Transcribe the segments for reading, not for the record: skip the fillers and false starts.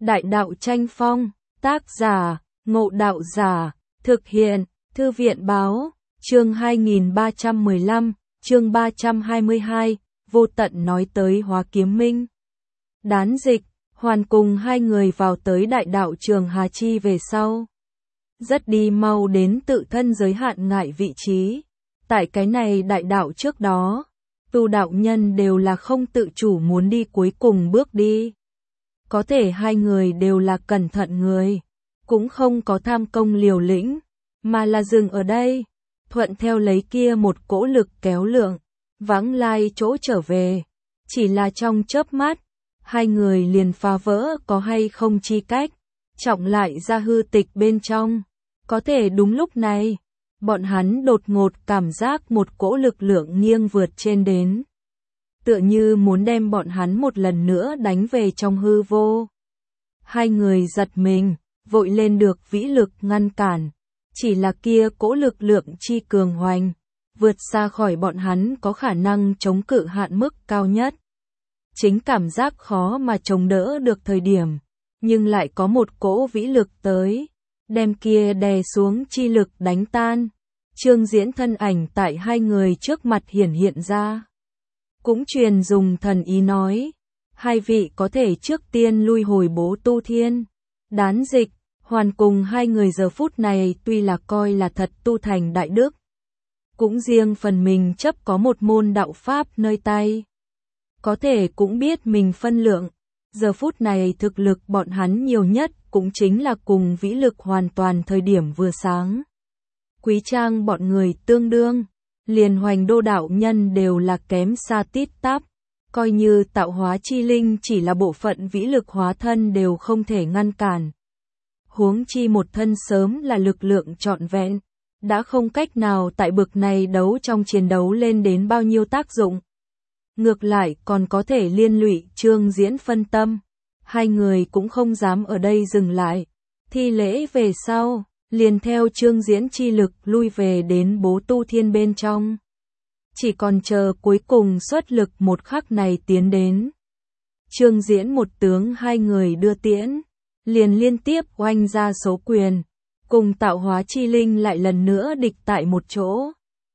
Đại đạo tranh phong, tác giả, Ngộ Đạo Giả, thực hiện, Thư viện báo, chương 2315, chương 322, vô tận nói tới Hóa Kiếm Minh. Đán dịch, Hoàn cùng hai người vào tới đại đạo trường Hà Chi về sau. Rất đi mau đến tự thân giới hạn ngại vị trí. Tại cái này đại đạo trước đó, tu đạo nhân đều là không tự chủ muốn đi cuối cùng bước đi. Có thể hai người đều là cẩn thận người, cũng không có tham công liều lĩnh, mà là dừng ở đây, thuận theo lấy kia một cỗ lực kéo lượng, vãng lai chỗ trở về. Chỉ là trong chớp mắt, hai người liền phá vỡ có hay không chi cách, trọng lại ra hư tịch bên trong. Có thể đúng lúc này, bọn hắn đột ngột cảm giác một cỗ lực lượng nghiêng vượt trên đến. Tựa như muốn đem bọn hắn một lần nữa đánh về trong hư vô. Hai người giật mình, vội lên được vĩ lực ngăn cản. Chỉ là kia cỗ lực lượng chi cường hoành, vượt xa khỏi bọn hắn có khả năng chống cự hạn mức cao nhất. Chính cảm giác khó mà chống đỡ được thời điểm, nhưng lại có một cỗ vĩ lực tới, đem kia đè xuống chi lực đánh tan. Trương Diễn thân ảnh tại hai người trước mặt hiển hiện ra. Cũng truyền dùng thần ý nói, hai vị có thể trước tiên lui hồi Bố Tu Thiên. Đán dịch, Hoàn cùng hai người giờ phút này tuy là coi là thật tu thành đại đức, cũng riêng phần mình chấp có một môn đạo pháp nơi tay. Có thể cũng biết mình phân lượng, giờ phút này thực lực bọn hắn nhiều nhất cũng chính là cùng vĩ lực hoàn toàn thời điểm vừa sáng. Quý Trang bọn người tương đương, liền Hoành Đô đạo nhân đều là kém xa tít tắp, coi như tạo hóa chi linh chỉ là bộ phận vĩ lực hóa thân đều không thể ngăn cản. Huống chi một thân sớm là lực lượng trọn vẹn, đã không cách nào tại bực này đấu trong chiến đấu lên đến bao nhiêu tác dụng. Ngược lại còn có thể liên lụy Trương Diễn phân tâm, hai người cũng không dám ở đây dừng lại. Thi lễ về sau, liền theo Trương Diễn chi lực lui về đến Bố Tu Thiên bên trong. Chỉ còn chờ cuối cùng xuất lực một khắc này tiến đến. Trương Diễn một tướng hai người đưa tiễn, liền liên tiếp oanh ra số quyền, cùng tạo hóa chi linh lại lần nữa địch tại một chỗ.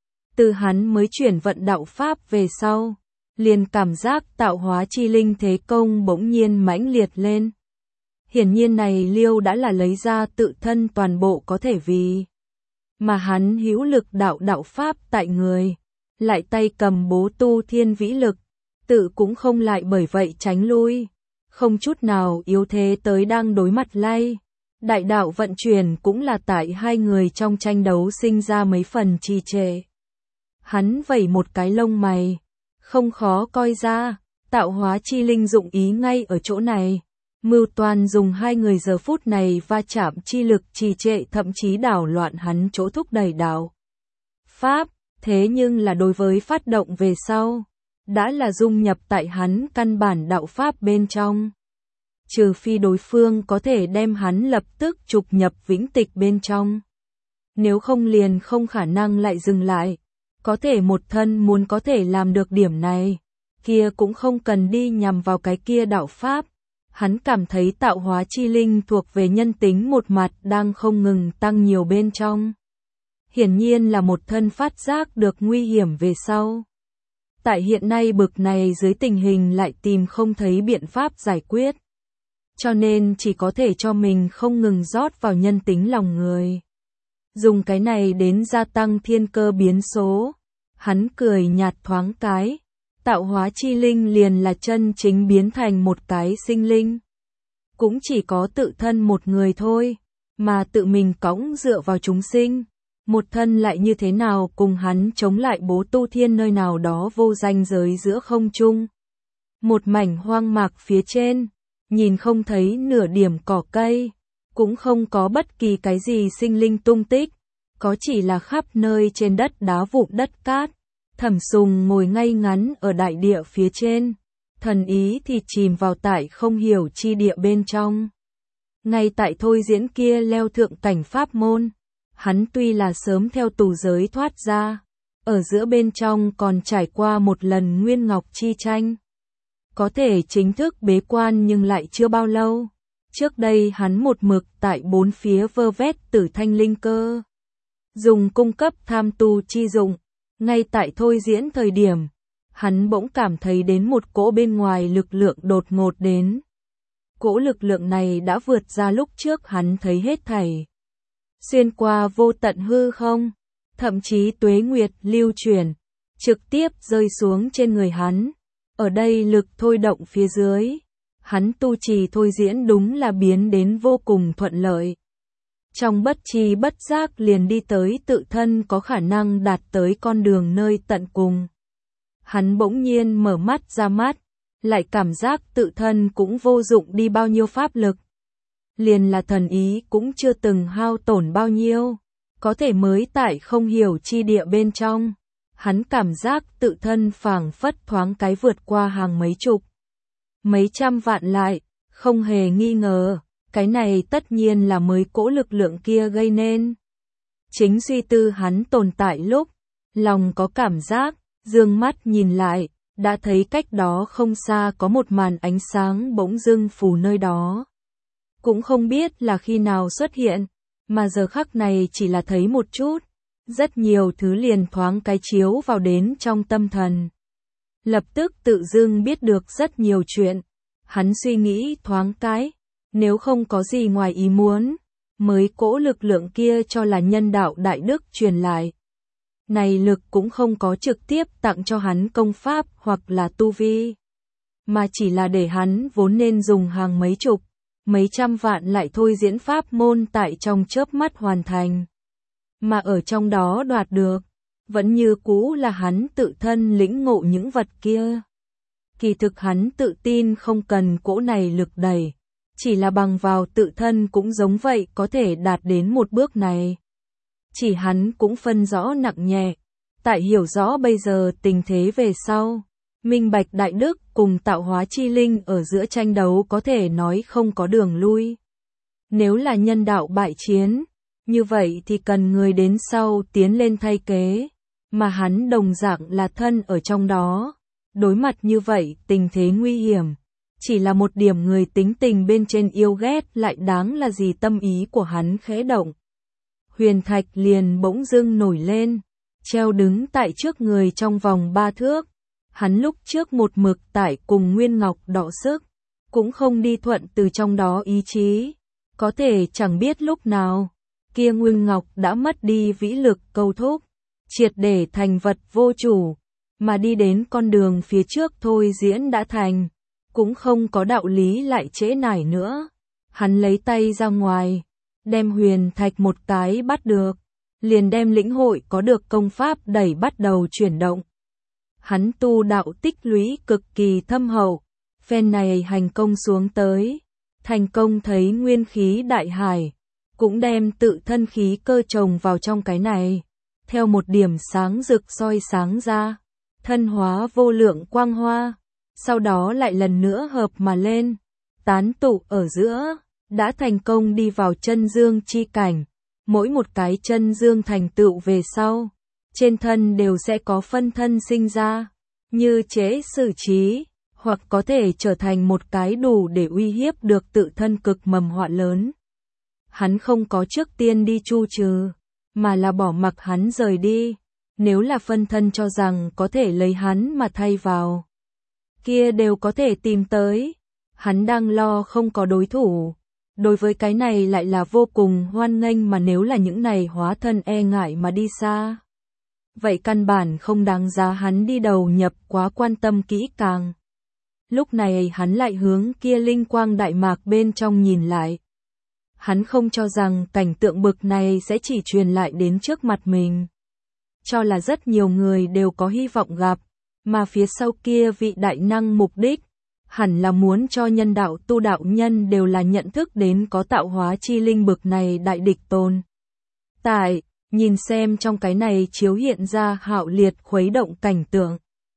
Từ hắn mới chuyển vận đạo pháp về sau, liền cảm giác tạo hóa chi linh thế công bỗng nhiên mãnh liệt lên. Hiển nhiên này Liêu đã là lấy ra tự thân toàn bộ có thể vì. Mà hắn hữu lực đạo pháp tại người, lại tay cầm Bố Tu Thiên vĩ lực, tự cũng không lại bởi vậy tránh lui. Không chút nào yếu thế tới đang đối mặt lay. Đại đạo vận chuyển cũng là tại hai người trong tranh đấu sinh ra mấy phần trì trệ. Hắn vẩy một cái lông mày, không khó coi ra, tạo hóa chi linh dụng ý ngay ở chỗ này. Mưu toan dùng hai người giờ phút này va chạm chi lực trì trệ thậm chí đảo loạn hắn chỗ thúc đẩy đạo pháp, thế nhưng là đối với phát động về sau, đã là dung nhập tại hắn căn bản đạo pháp bên trong. Trừ phi đối phương có thể đem hắn lập tức trục nhập vĩnh tịch bên trong. Nếu không liền không khả năng lại dừng lại. Có thể một thân muốn có thể làm được điểm này, kia cũng không cần đi nhằm vào cái kia đạo pháp. Hắn cảm thấy tạo hóa chi linh thuộc về nhân tính một mặt đang không ngừng tăng nhiều bên trong. Hiển nhiên là một thân phát giác được nguy hiểm về sau. Tại hiện nay bực này dưới tình hình lại tìm không thấy biện pháp giải quyết. Cho nên chỉ có thể cho mình không ngừng rót vào nhân tính lòng người. Dùng cái này đến gia tăng thiên cơ biến số. Hắn cười nhạt thoáng cái. Tạo hóa chi linh liền là chân chính biến thành một cái sinh linh. Cũng chỉ có tự thân một người thôi. Mà tự mình cõng dựa vào chúng sinh. Một thân lại như thế nào cùng hắn chống lại Bố Tu Thiên nơi nào đó vô danh giới giữa không trung. Một mảnh hoang mạc phía trên. Nhìn không thấy nửa điểm cỏ cây, cũng không có bất kỳ cái gì sinh linh tung tích, có chỉ là khắp nơi trên đất đá vụn đất cát. Thẩm Sùng ngồi ngay ngắn ở đại địa phía trên, thần ý thì chìm vào tại không hiểu chi địa bên trong. Ngay tại Thôi Diễn kia leo thượng cảnh pháp môn, hắn tuy là sớm theo tù giới thoát ra, ở giữa bên trong còn trải qua một lần nguyên ngọc chi tranh. Có thể chính thức bế quan nhưng lại chưa bao lâu, Trước đây hắn một mực tại bốn phía vơ vét tử thanh linh cơ, dùng cung cấp tham tu chi dụng. Ngay tại thôi diễn thời điểm, hắn bỗng cảm thấy đến một cỗ bên ngoài lực lượng đột ngột đến. Cỗ lực lượng này đã vượt ra lúc trước hắn thấy hết thảy. Xuyên qua vô tận hư không, thậm chí tuế nguyệt lưu chuyển, trực tiếp rơi xuống trên người hắn. Ở đây lực thôi động phía dưới, hắn tu trì thôi diễn đúng là biến đến vô cùng thuận lợi. Trong bất tri bất giác liền đi tới tự thân có khả năng đạt tới con đường nơi tận cùng. Hắn bỗng nhiên mở mắt ra mắt, lại cảm giác tự thân cũng vô dụng đi bao nhiêu pháp lực. Liền là thần ý cũng chưa từng hao tổn bao nhiêu, có thể mới tại không hiểu chi địa bên trong. Hắn cảm giác tự thân phảng phất thoáng cái vượt qua hàng mấy chục, mấy trăm vạn lại, không hề nghi ngờ, cái này tất nhiên là mới cỗ lực lượng kia gây nên. Chính suy tư hắn tồn tại lúc, lòng có cảm giác, dương mắt nhìn lại, đã thấy cách đó không xa có một màn ánh sáng bỗng dưng phủ nơi đó. Cũng không biết là khi nào xuất hiện, mà giờ khắc này chỉ là thấy một chút, rất nhiều thứ liền thoáng cái chiếu vào đến trong tâm thần. Lập tức tự dưng biết được rất nhiều chuyện, hắn suy nghĩ thoáng cái, nếu không có gì ngoài ý muốn, mới cỗ lực lượng kia cho là nhân đạo đại đức truyền lại. Này lực cũng không có trực tiếp tặng cho hắn công pháp hoặc là tu vi, mà chỉ là để hắn vốn nên dùng hàng mấy chục, mấy trăm vạn lại thôi diễn pháp môn tại trong chớp mắt hoàn thành. Mà ở trong đó đoạt được, vẫn như cũ là hắn tự thân lĩnh ngộ những vật kia. Kỳ thực hắn tự tin không cần cỗ này lực đẩy, chỉ là bằng vào tự thân cũng giống vậy có thể đạt đến một bước này. Chỉ hắn cũng phân rõ nặng nhẹ, tại hiểu rõ bây giờ tình thế về sau, minh bạch đại đức cùng tạo hóa chi linh ở giữa tranh đấu có thể nói không có đường lui. Nếu là nhân đạo bại chiến, như vậy thì cần người đến sau tiến lên thay kế, mà hắn đồng dạng là thân ở trong đó. Đối mặt như vậy tình thế nguy hiểm, chỉ là một điểm người tính tình bên trên yêu ghét lại đáng là gì. Tâm ý của hắn khẽ động. Huyền thạch liền bỗng dưng nổi lên, treo đứng tại trước người trong vòng 3 thước. Hắn lúc trước một mực tại cùng Nguyên Ngọc đọ sức, cũng không đi thuận từ trong đó ý chí. Có thể chẳng biết lúc nào, kia Nguyên Ngọc đã mất đi vĩ lực câu thúc, triệt để thành vật vô chủ, mà đi đến con đường phía trước thôi diễn đã thành, cũng không có đạo lý lại trễ nải nữa. Hắn lấy tay ra ngoài, đem huyền thạch một cái bắt được, liền đem lĩnh hội có được công pháp đẩy bắt đầu chuyển động. Hắn tu đạo tích lũy cực kỳ thâm hậu, phen này hành công xuống tới, thành công thấy nguyên khí đại hải, cũng đem tự thân khí cơ trồng vào trong cái này, theo một điểm sáng rực soi sáng ra, thân hóa vô lượng quang hoa, sau đó lại lần nữa hợp mà lên, tán tụ ở giữa, đã thành công đi vào chân dương chi cảnh. Mỗi một cái chân dương thành tựu về sau, trên thân đều sẽ có phân thân sinh ra, như chế xử trí, hoặc có thể trở thành một cái đủ để uy hiếp được tự thân cực mầm họa lớn. Hắn không có trước tiên đi chu trừ, mà là bỏ mặc hắn rời đi. Nếu là phân thân cho rằng có thể lấy hắn mà thay vào, kia đều có thể tìm tới. Hắn đang lo không có đối thủ. Đối với cái này lại là vô cùng hoan nghênh, mà nếu là những này hóa thân e ngại mà đi xa, vậy căn bản không đáng giá hắn đi đầu nhập quá quan tâm kỹ càng. Lúc này hắn lại hướng kia linh quang đại mạc bên trong nhìn lại. Hắn không cho rằng cảnh tượng bực này sẽ chỉ truyền lại đến trước mặt mình, cho là rất nhiều người đều có hy vọng gặp, mà phía sau kia vị đại năng mục đích hẳn là muốn cho nhân đạo tu đạo nhân đều là nhận thức đến có tạo hóa chi linh bực này đại địch tồn tại. Nhìn xem trong cái này chiếu hiện ra hạo liệt khuấy động cảnh tượng,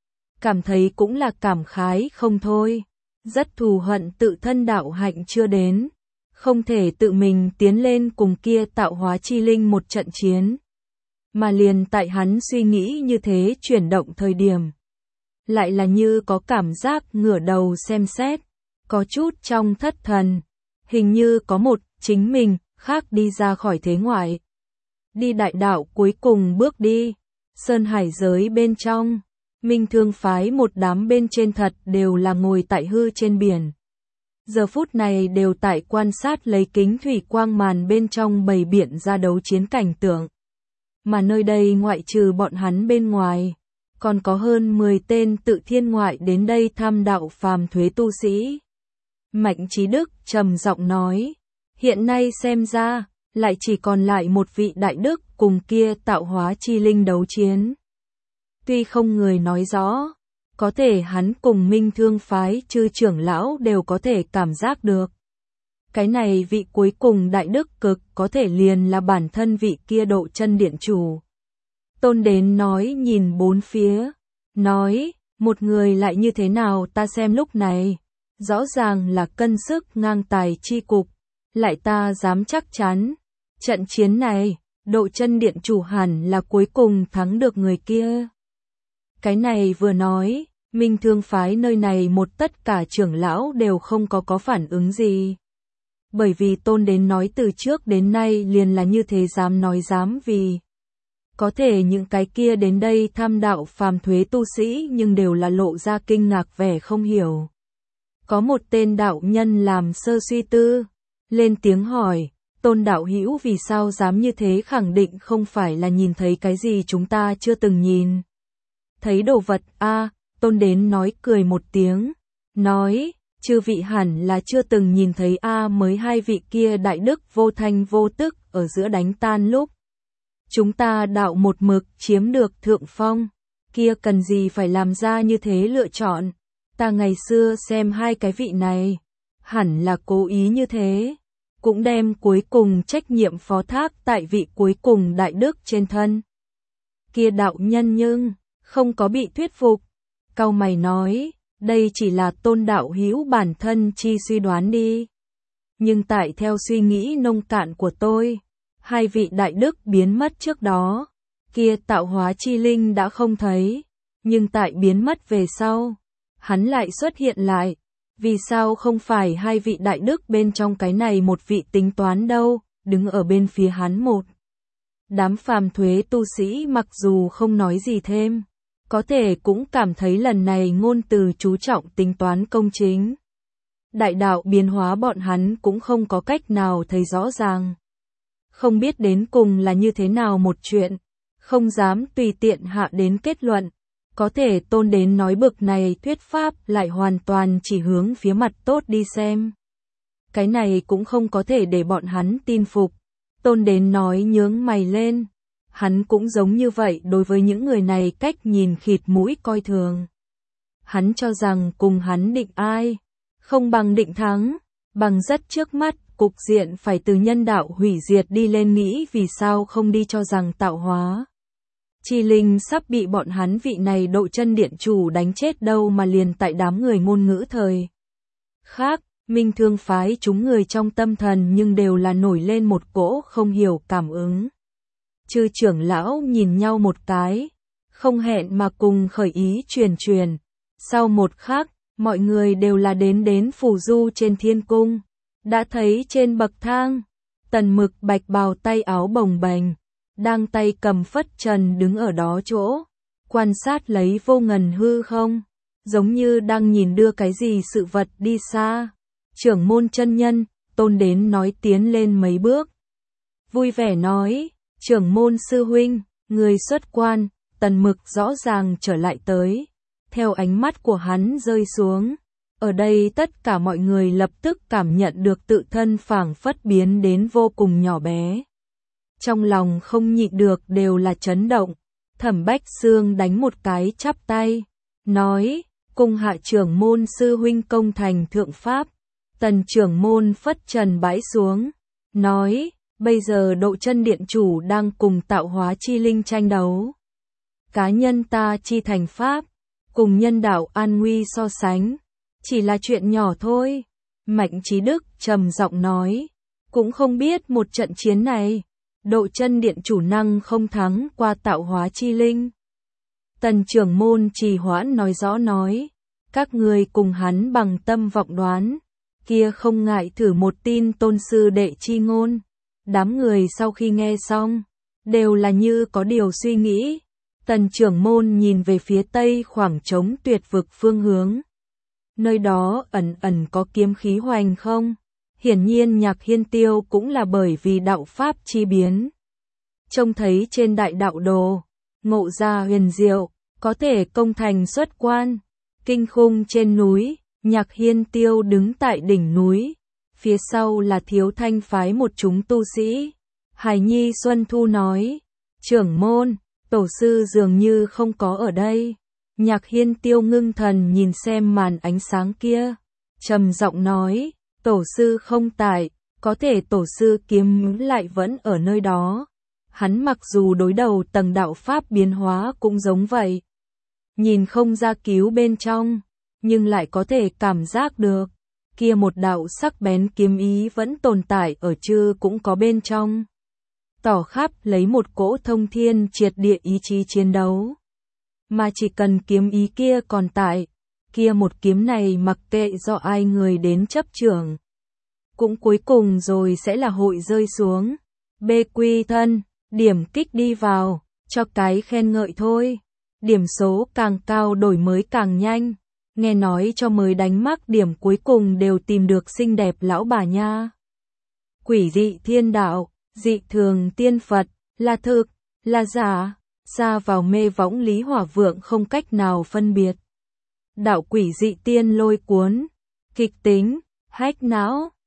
cảm thấy cũng là cảm khái không thôi. Rất thù hận tự thân đạo hạnh chưa đến, không thể tự mình tiến lên cùng kia tạo hóa chi linh một trận chiến. Mà liền tại hắn suy nghĩ như thế chuyển động thời điểm, lại là như có cảm giác ngửa đầu xem xét, có chút trong thất thần. hình như có một, chính mình, khác đi ra khỏi thế ngoại. Đi đại đạo cuối cùng bước đi, sơn hải giới bên trong, Minh Thương phái một đám bên trên thật đều là ngồi tại hư trên biển. Giờ phút này đều tại quan sát lấy kính thủy quang màn bên trong bầy biển ra đấu chiến cảnh tượng. Mà nơi đây ngoại trừ bọn hắn bên ngoài, còn có hơn 10 tên tự thiên ngoại đến đây tham đạo phàm thuế tu sĩ. Mạnh Chí Đức trầm giọng nói, hiện nay xem ra, lại chỉ còn lại một vị đại đức cùng kia tạo hóa chi linh đấu chiến. Tuy không người nói rõ, có thể hắn cùng Minh Thương phái chư trưởng lão đều có thể cảm giác được. Cái này vị cuối cùng đại đức cực có thể liền là bản thân vị kia Độ Chân Điện chủ. Tôn Đến nói nhìn bốn phía, nói, một người lại như thế nào ta xem lúc này, rõ ràng là cân sức ngang tài chi cục, lại ta dám chắc chắn, trận chiến này, Độ Chân Điện chủ hẳn là cuối cùng thắng được người kia. Cái này vừa nói, Minh Thương phái nơi này một tất cả trưởng lão đều không có phản ứng gì. Bởi vì Tôn Đến nói từ trước đến nay liền là như thế dám nói dám vì. Có thể những cái kia đến đây tham đạo phàm thuế tu sĩ nhưng đều là lộ ra kinh ngạc vẻ không hiểu. Có một tên đạo nhân làm sơ suy tư, lên tiếng hỏi, Tôn đạo hữu vì sao dám như thế khẳng định không phải là nhìn thấy cái gì chúng ta chưa từng nhìn. Thấy đồ vật a, Tôn Đến nói cười một tiếng, nói, chư vị hẳn là chưa từng nhìn thấy a mới hai vị kia đại đức vô thanh vô tức ở giữa đánh tan lúc. Chúng ta đạo một mực chiếm được thượng phong, kia cần gì phải làm ra như thế lựa chọn, ta ngày xưa xem hai cái vị này, hẳn là cố ý như thế, cũng đem cuối cùng trách nhiệm phó thác tại vị cuối cùng đại đức trên thân. Kia đạo nhân nhưng không có bị thuyết phục, cau mày nói, đây chỉ là Tôn đạo hữu bản thân chi suy đoán đi. Nhưng tại theo suy nghĩ nông cạn của tôi, hai vị đại đức biến mất trước đó, kia tạo hóa chi linh đã không thấy, nhưng tại biến mất về sau, hắn lại xuất hiện lại. Vì sao không phải hai vị đại đức bên trong cái này một vị tính toán đâu, đứng ở bên phía hắn một. Đám phàm thuế tu sĩ mặc dù không nói gì thêm, có thể cũng cảm thấy lần này ngôn từ chú trọng tính toán công chính. Đại đạo biến hóa bọn hắn cũng không có cách nào thấy rõ ràng. Không biết đến cùng là như thế nào một chuyện, không dám tùy tiện hạ đến kết luận. Có thể Tôn Đến nói bực này thuyết pháp lại hoàn toàn chỉ hướng phía mặt tốt đi xem. Cái này cũng không có thể để bọn hắn tin phục. Tôn Đến nói nhướng mày lên. Hắn cũng giống như vậy đối với những người này cách nhìn khịt mũi coi thường. Hắn cho rằng cùng hắn định ai, không bằng định thắng, bằng rất trước mắt, cục diện phải từ nhân đạo hủy diệt đi lên nghĩ vì sao không đi cho rằng tạo hóa. Chi linh sắp bị bọn hắn vị này Độ Chân Điện chủ đánh chết đâu mà liền tại đám người ngôn ngữ thời. Khác, Minh Thương phái chúng người trong tâm thần nhưng đều là nổi lên một cỗ không hiểu cảm ứng. Chư trưởng lão nhìn nhau một cái, không hẹn mà cùng khởi ý truyền. Sau một khắc, mọi người đều là đến phù du trên thiên cung. Đã thấy trên bậc thang, Tần Mực bạch bào tay áo bồng bềnh, đang tay cầm phất trần đứng ở đó chỗ, quan sát lấy vô ngần hư không, giống như đang nhìn đưa cái gì sự vật đi xa. Trưởng môn chân nhân, Tôn Đến nói tiến lên mấy bước. Vui vẻ nói, trưởng môn sư huynh, người xuất quan, Tần Mực rõ ràng trở lại tới. Theo ánh mắt của hắn rơi xuống, ở đây tất cả mọi người lập tức cảm nhận được tự thân phảng phất biến đến vô cùng nhỏ bé. Trong lòng không nhịn được đều là chấn động. Thẩm Bách Xương đánh một cái chắp tay, nói, cung hạ trưởng môn sư huynh công thành thượng pháp. Tần trưởng môn phất trần bãi xuống, nói, bây giờ Độ Chân Điện chủ đang cùng tạo hóa chi linh tranh đấu. Cá nhân ta chi thành pháp, cùng nhân đạo an nguy so sánh, chỉ là chuyện nhỏ thôi. Mạnh Chí Đức trầm giọng nói, cũng không biết một trận chiến này, Độ Chân Điện chủ năng không thắng qua tạo hóa chi linh. Tần trưởng môn trì hoãn nói rõ nói, các người cùng hắn bằng tâm vọng đoán, kia không ngại thử một tin tôn sư đệ chi ngôn. Đám người sau khi nghe xong, đều là như có điều suy nghĩ. Tần trưởng môn nhìn về phía tây khoảng trống tuyệt vực phương hướng. Nơi đó ẩn ẩn có kiếm khí hoành không? Hiển nhiên Nhạc Hiên Tiêu cũng là bởi vì đạo pháp chi biến. Trông thấy trên đại đạo đồ, ngộ ra huyền diệu, có thể công thành xuất quan. Kinh khủng trên núi, Nhạc Hiên Tiêu đứng tại đỉnh núi. Phía sau là Thiếu Thanh phái một chúng tu sĩ. Hải Nhi Xuân Thu nói, trưởng môn, tổ sư dường như không có ở đây. Nhạc Hiên Tiêu ngưng thần nhìn xem màn ánh sáng kia, trầm giọng nói, tổ sư không tại, có thể tổ sư kiếm lại vẫn ở nơi đó. Hắn mặc dù đối đầu tầng đạo pháp biến hóa cũng giống vậy. Nhìn không ra cứu bên trong, nhưng lại có thể cảm giác được. Kia một đạo sắc bén kiếm ý vẫn tồn tại ở chư cũng có bên trong. Tỏ khắp lấy một cỗ thông thiên triệt địa ý chí chiến đấu. Mà chỉ cần kiếm ý kia còn tại, kia một kiếm này mặc kệ do ai người đến chấp trưởng. Cũng cuối cùng rồi sẽ là hội rơi xuống. Bê quy thân, điểm kích đi vào, cho cái khen ngợi thôi. Điểm số càng cao đổi mới càng nhanh. Nghe nói cho mới đánh mắc điểm cuối cùng đều tìm được xinh đẹp lão bà nha. Quỷ dị thiên đạo, dị thường tiên Phật, là thực, là giả, xa vào mê võng Lý Hỏa Vượng không cách nào phân biệt. Đạo quỷ dị tiên lôi cuốn, kịch tính, hách não.